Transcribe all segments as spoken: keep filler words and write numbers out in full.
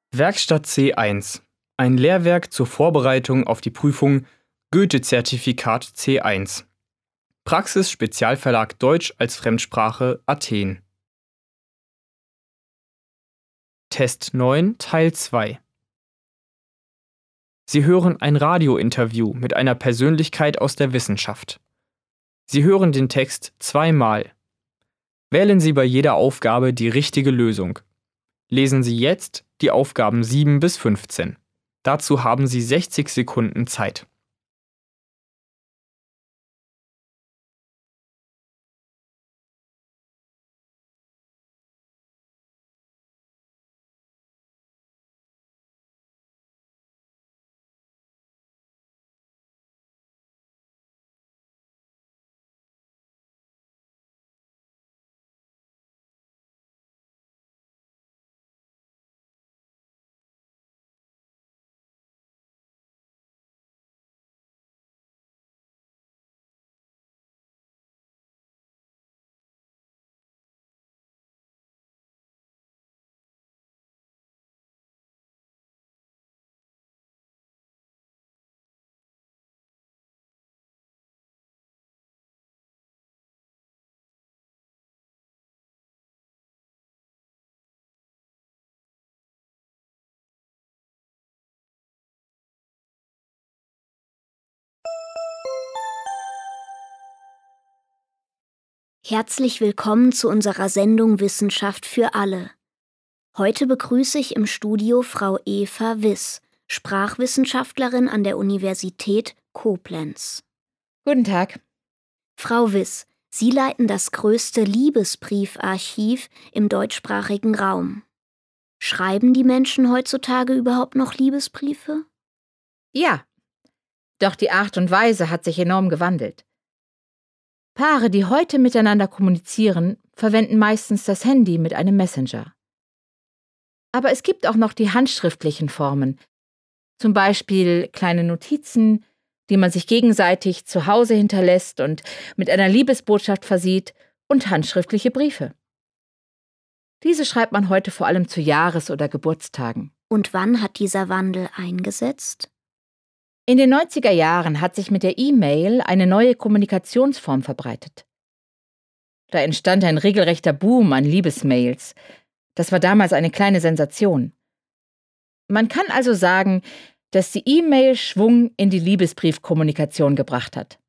Werkstatt C eins. Ein Lehrwerk zur Vorbereitung auf die Prüfung Goethe-Zertifikat C eins. Praxis Spezialverlag Deutsch als Fremdsprache Athen. Test neun Teil zwei. Sie hören ein Radiointerview mit einer Persönlichkeit aus der Wissenschaft. Sie hören den Text zweimal. Wählen Sie bei jeder Aufgabe die richtige Lösung. Lesen Sie jetzt die Aufgaben sieben bis fünfzehn. Dazu haben Sie sechzig Sekunden Zeit. Herzlich willkommen zu unserer Sendung Wissenschaft für alle. Heute begrüße ich im Studio Frau Eva Wiss, Sprachwissenschaftlerin an der Universität Koblenz. Guten Tag. Frau Wiss, Sie leiten das größte Liebesbriefarchiv im deutschsprachigen Raum. Schreiben die Menschen heutzutage überhaupt noch Liebesbriefe? Ja, doch die Art und Weise hat sich enorm gewandelt. Paare, die heute miteinander kommunizieren, verwenden meistens das Handy mit einem Messenger. Aber es gibt auch noch die handschriftlichen Formen, zum Beispiel kleine Notizen, die man sich gegenseitig zu Hause hinterlässt und mit einer Liebesbotschaft versieht, und handschriftliche Briefe. Diese schreibt man heute vor allem zu Jahres- oder Geburtstagen. Und wann hat dieser Wandel eingesetzt? In den neunziger Jahren hat sich mit der E-Mail eine neue Kommunikationsform verbreitet. Da entstand ein regelrechter Boom an Liebesmails. Das war damals eine kleine Sensation. Man kann also sagen, dass die E-Mail Schwung in die Liebesbriefkommunikation gebracht hat.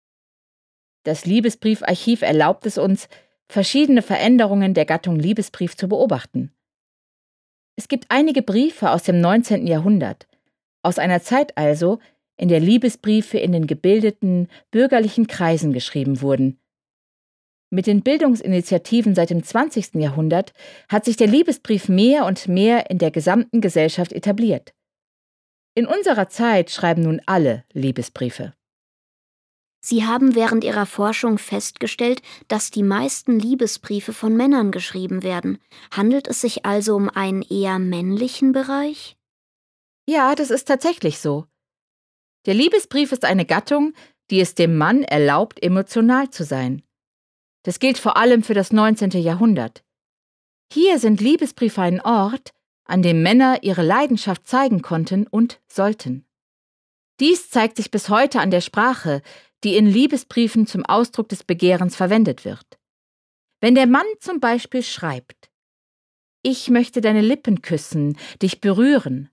Das Liebesbriefarchiv erlaubt es uns, verschiedene Veränderungen der Gattung Liebesbrief zu beobachten. Es gibt einige Briefe aus dem neunzehnten Jahrhundert, aus einer Zeit also, in der Liebesbriefe in den gebildeten, bürgerlichen Kreisen geschrieben wurden. Mit den Bildungsinitiativen seit dem zwanzigsten Jahrhundert hat sich der Liebesbrief mehr und mehr in der gesamten Gesellschaft etabliert. In unserer Zeit schreiben nun alle Liebesbriefe. Sie haben während Ihrer Forschung festgestellt, dass die meisten Liebesbriefe von Männern geschrieben werden. Handelt es sich also um einen eher männlichen Bereich? Ja, das ist tatsächlich so. Der Liebesbrief ist eine Gattung, die es dem Mann erlaubt, emotional zu sein. Das gilt vor allem für das neunzehnte Jahrhundert. Hier sind Liebesbriefe ein Ort, an dem Männer ihre Leidenschaft zeigen konnten und sollten. Dies zeigt sich bis heute an der Sprache, die in Liebesbriefen zum Ausdruck des Begehrens verwendet wird. Wenn der Mann zum Beispiel schreibt: „Ich möchte deine Lippen küssen, dich berühren."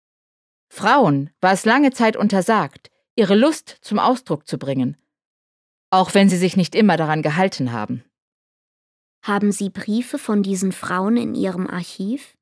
Frauen war es lange Zeit untersagt, ihre Lust zum Ausdruck zu bringen, auch wenn sie sich nicht immer daran gehalten haben. Haben Sie Briefe von diesen Frauen in Ihrem Archiv?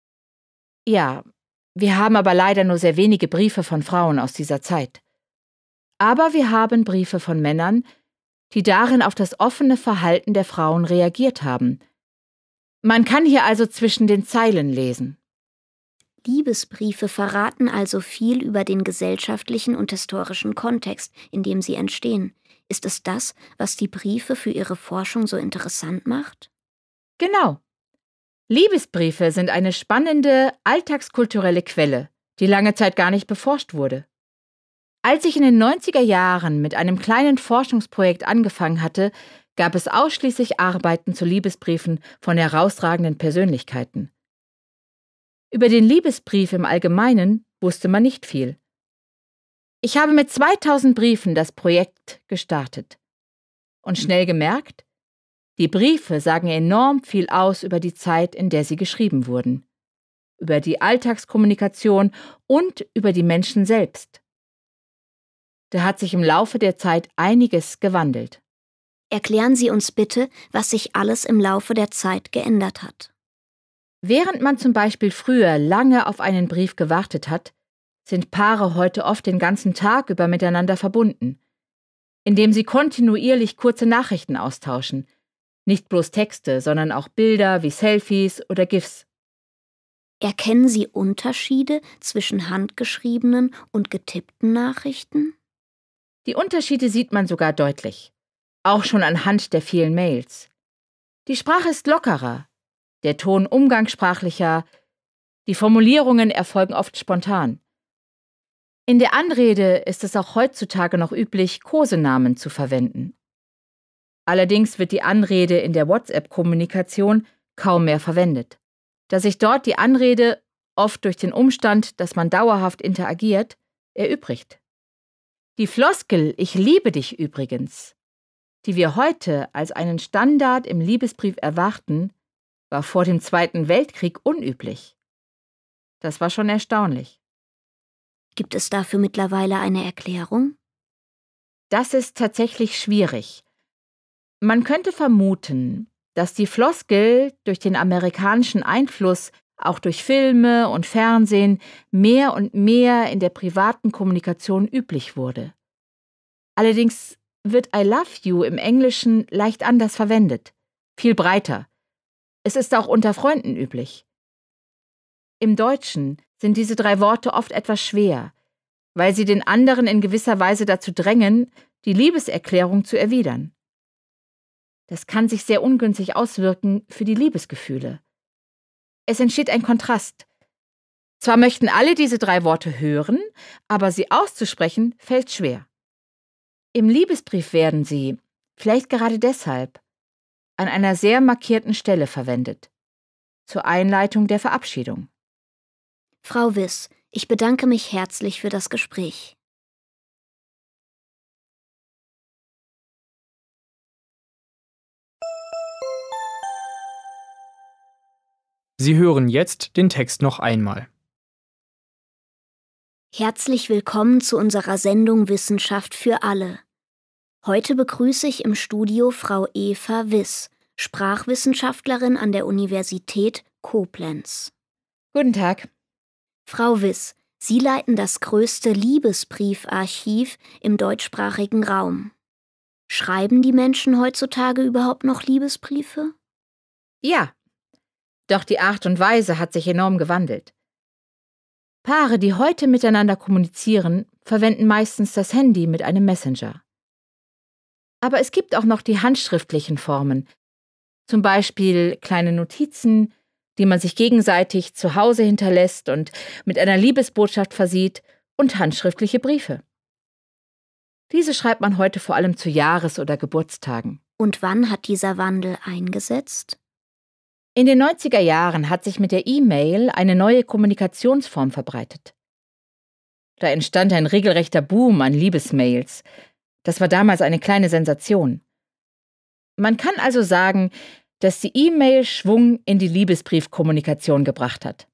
Ja, wir haben aber leider nur sehr wenige Briefe von Frauen aus dieser Zeit. Aber wir haben Briefe von Männern, die darin auf das offene Verhalten der Frauen reagiert haben. Man kann hier also zwischen den Zeilen lesen. Liebesbriefe verraten also viel über den gesellschaftlichen und historischen Kontext, in dem sie entstehen. Ist es das, was die Briefe für Ihre Forschung so interessant macht? Genau. Liebesbriefe sind eine spannende, alltagskulturelle Quelle, die lange Zeit gar nicht beforscht wurde. Als ich in den neunziger Jahren mit einem kleinen Forschungsprojekt angefangen hatte, gab es ausschließlich Arbeiten zu Liebesbriefen von herausragenden Persönlichkeiten. Über den Liebesbrief im Allgemeinen wusste man nicht viel. Ich habe mit zweitausend Briefen das Projekt gestartet und schnell gemerkt, die Briefe sagen enorm viel aus über die Zeit, in der sie geschrieben wurden, über die Alltagskommunikation und über die Menschen selbst. Da hat sich im Laufe der Zeit einiges gewandelt. Erklären Sie uns bitte, was sich alles im Laufe der Zeit geändert hat. Während man zum Beispiel früher lange auf einen Brief gewartet hat, sind Paare heute oft den ganzen Tag über miteinander verbunden, indem sie kontinuierlich kurze Nachrichten austauschen, nicht bloß Texte, sondern auch Bilder wie Selfies oder GIFs. Erkennen Sie Unterschiede zwischen handgeschriebenen und getippten Nachrichten? Die Unterschiede sieht man sogar deutlich, auch schon anhand der vielen Mails. Die Sprache ist lockerer, der Ton umgangssprachlicher, die Formulierungen erfolgen oft spontan. In der Anrede ist es auch heutzutage noch üblich, Kosenamen zu verwenden. Allerdings wird die Anrede in der WhatsApp-Kommunikation kaum mehr verwendet, da sich dort die Anrede, oft durch den Umstand, dass man dauerhaft interagiert, erübrigt. Die Floskel „Ich liebe dich übrigens“, die wir heute als einen Standard im Liebesbrief erwarten, war vor dem Zweiten Weltkrieg unüblich. Das war schon erstaunlich. Gibt es dafür mittlerweile eine Erklärung? Das ist tatsächlich schwierig. Man könnte vermuten, dass die Floskel durch den amerikanischen Einfluss, auch durch Filme und Fernsehen, mehr und mehr in der privaten Kommunikation üblich wurde. Allerdings wird I love you im Englischen leicht anders verwendet, viel breiter. Es ist auch unter Freunden üblich. Im Deutschen sind diese drei Worte oft etwas schwer, weil sie den anderen in gewisser Weise dazu drängen, die Liebeserklärung zu erwidern. Das kann sich sehr ungünstig auswirken für die Liebesgefühle. Es entsteht ein Kontrast. Zwar möchten alle diese drei Worte hören, aber sie auszusprechen fällt schwer. Im Liebesbrief werden sie, vielleicht gerade deshalb, an einer sehr markierten Stelle verwendet, zur Einleitung der Verabschiedung. Frau Wiss, ich bedanke mich herzlich für das Gespräch. Sie hören jetzt den Text noch einmal. Herzlich willkommen zu unserer Sendung Wissenschaft für alle. Heute begrüße ich im Studio Frau Eva Wiss, Sprachwissenschaftlerin an der Universität Koblenz. Guten Tag. Frau Wiss, Sie leiten das größte Liebesbriefarchiv im deutschsprachigen Raum. Schreiben die Menschen heutzutage überhaupt noch Liebesbriefe? Ja, doch die Art und Weise hat sich enorm gewandelt. Paare, die heute miteinander kommunizieren, verwenden meistens das Handy mit einem Messenger. Aber es gibt auch noch die handschriftlichen Formen, zum Beispiel kleine Notizen, die man sich gegenseitig zu Hause hinterlässt und mit einer Liebesbotschaft versieht, und handschriftliche Briefe. Diese schreibt man heute vor allem zu Jahres- oder Geburtstagen. Und wann hat dieser Wandel eingesetzt? In den neunziger Jahren hat sich mit der E-Mail eine neue Kommunikationsform verbreitet. Da entstand ein regelrechter Boom an Liebesmails. Das war damals eine kleine Sensation. Man kann also sagen, dass die E-Mail Schwung in die Liebesbriefkommunikation gebracht hat.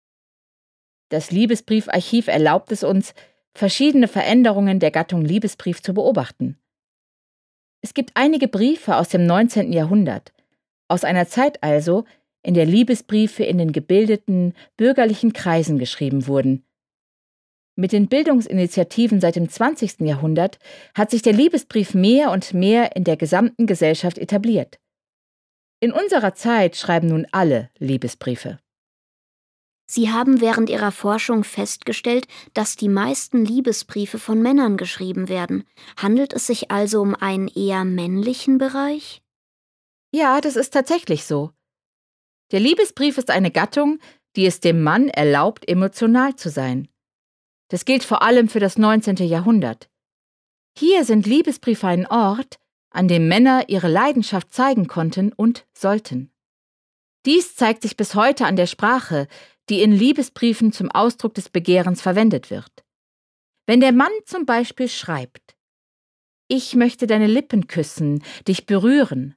Das Liebesbriefarchiv erlaubt es uns, verschiedene Veränderungen der Gattung Liebesbrief zu beobachten. Es gibt einige Briefe aus dem neunzehnten Jahrhundert, aus einer Zeit also, in der Liebesbriefe in den gebildeten, bürgerlichen Kreisen geschrieben wurden. Mit den Bildungsinitiativen seit dem zwanzigsten Jahrhundert hat sich der Liebesbrief mehr und mehr in der gesamten Gesellschaft etabliert. In unserer Zeit schreiben nun alle Liebesbriefe. Sie haben während Ihrer Forschung festgestellt, dass die meisten Liebesbriefe von Männern geschrieben werden. Handelt es sich also um einen eher männlichen Bereich? Ja, das ist tatsächlich so. Der Liebesbrief ist eine Gattung, die es dem Mann erlaubt, emotional zu sein. Das gilt vor allem für das neunzehnte Jahrhundert. Hier sind Liebesbriefe ein Ort, an dem Männer ihre Leidenschaft zeigen konnten und sollten. Dies zeigt sich bis heute an der Sprache, die in Liebesbriefen zum Ausdruck des Begehrens verwendet wird. Wenn der Mann zum Beispiel schreibt: Ich möchte deine Lippen küssen, dich berühren.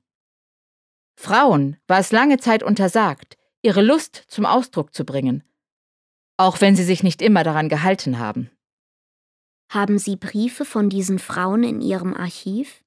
Frauen war es lange Zeit untersagt, ihre Lust zum Ausdruck zu bringen, auch wenn sie sich nicht immer daran gehalten haben. Haben Sie Briefe von diesen Frauen in Ihrem Archiv?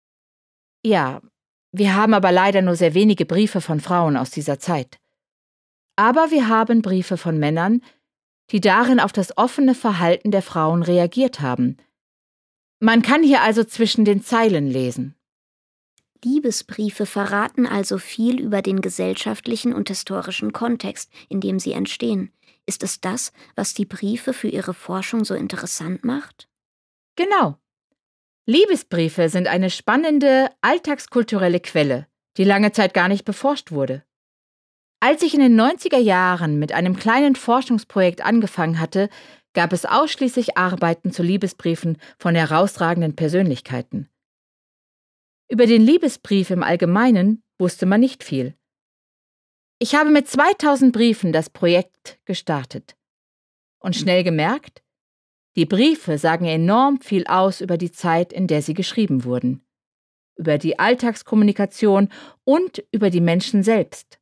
Ja, wir haben aber leider nur sehr wenige Briefe von Frauen aus dieser Zeit. Aber wir haben Briefe von Männern, die darin auf das offene Verhalten der Frauen reagiert haben. Man kann hier also zwischen den Zeilen lesen. Liebesbriefe verraten also viel über den gesellschaftlichen und historischen Kontext, in dem sie entstehen. Ist es das, was die Briefe für Ihre Forschung so interessant macht? Genau. Liebesbriefe sind eine spannende, alltagskulturelle Quelle, die lange Zeit gar nicht beforscht wurde. Als ich in den neunziger Jahren mit einem kleinen Forschungsprojekt angefangen hatte, gab es ausschließlich Arbeiten zu Liebesbriefen von herausragenden Persönlichkeiten. Über den Liebesbrief im Allgemeinen wusste man nicht viel. Ich habe mit zweitausend Briefen das Projekt gestartet und schnell gemerkt, die Briefe sagen enorm viel aus über die Zeit, in der sie geschrieben wurden, über die Alltagskommunikation und über die Menschen selbst.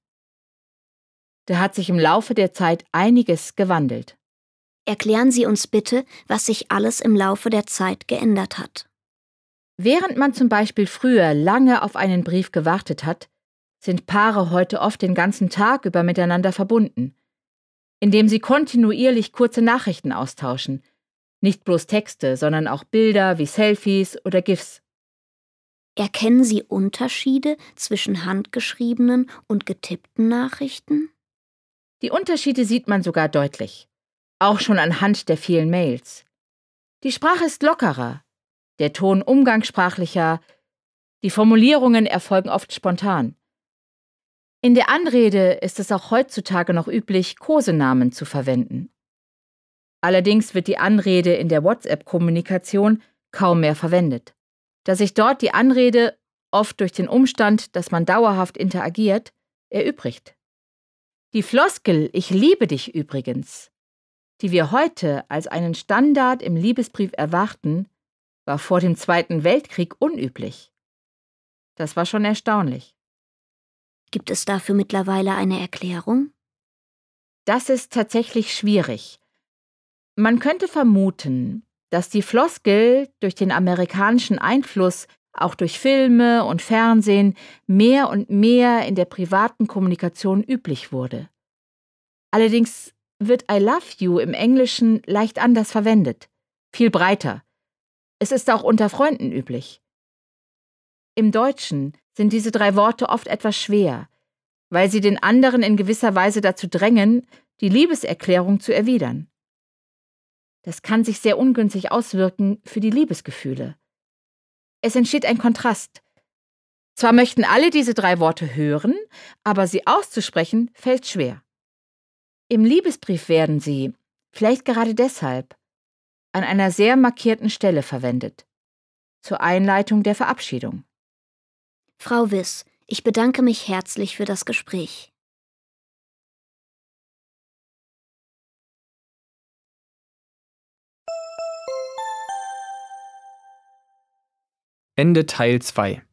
Da hat sich im Laufe der Zeit einiges gewandelt. Erklären Sie uns bitte, was sich alles im Laufe der Zeit geändert hat. Während man zum Beispiel früher lange auf einen Brief gewartet hat, sind Paare heute oft den ganzen Tag über miteinander verbunden, indem sie kontinuierlich kurze Nachrichten austauschen, nicht bloß Texte, sondern auch Bilder wie Selfies oder GIFs. Erkennen Sie Unterschiede zwischen handgeschriebenen und getippten Nachrichten? Die Unterschiede sieht man sogar deutlich, auch schon anhand der vielen Mails. Die Sprache ist lockerer, der Ton umgangssprachlicher, die Formulierungen erfolgen oft spontan. In der Anrede ist es auch heutzutage noch üblich, Kosenamen zu verwenden. Allerdings wird die Anrede in der WhatsApp-Kommunikation kaum mehr verwendet, da sich dort die Anrede, oft durch den Umstand, dass man dauerhaft interagiert, erübrigt. Die Floskel „Ich liebe dich übrigens“, die wir heute als einen Standard im Liebesbrief erwarten, war vor dem Zweiten Weltkrieg unüblich. Das war schon erstaunlich. Gibt es dafür mittlerweile eine Erklärung? Das ist tatsächlich schwierig. Man könnte vermuten, dass die Floskel durch den amerikanischen Einfluss, auch durch Filme und Fernsehen, mehr und mehr in der privaten Kommunikation üblich wurde. Allerdings wird I love you im Englischen leicht anders verwendet, viel breiter. Es ist auch unter Freunden üblich. Im Deutschen sind diese drei Worte oft etwas schwer, weil sie den anderen in gewisser Weise dazu drängen, die Liebeserklärung zu erwidern. Das kann sich sehr ungünstig auswirken für die Liebesgefühle. Es entsteht ein Kontrast. Zwar möchten alle diese drei Worte hören, aber sie auszusprechen fällt schwer. Im Liebesbrief werden sie, vielleicht gerade deshalb, an einer sehr markierten Stelle verwendet, zur Einleitung der Verabschiedung. Frau Wiss, ich bedanke mich herzlich für das Gespräch. Ende Teil zwei.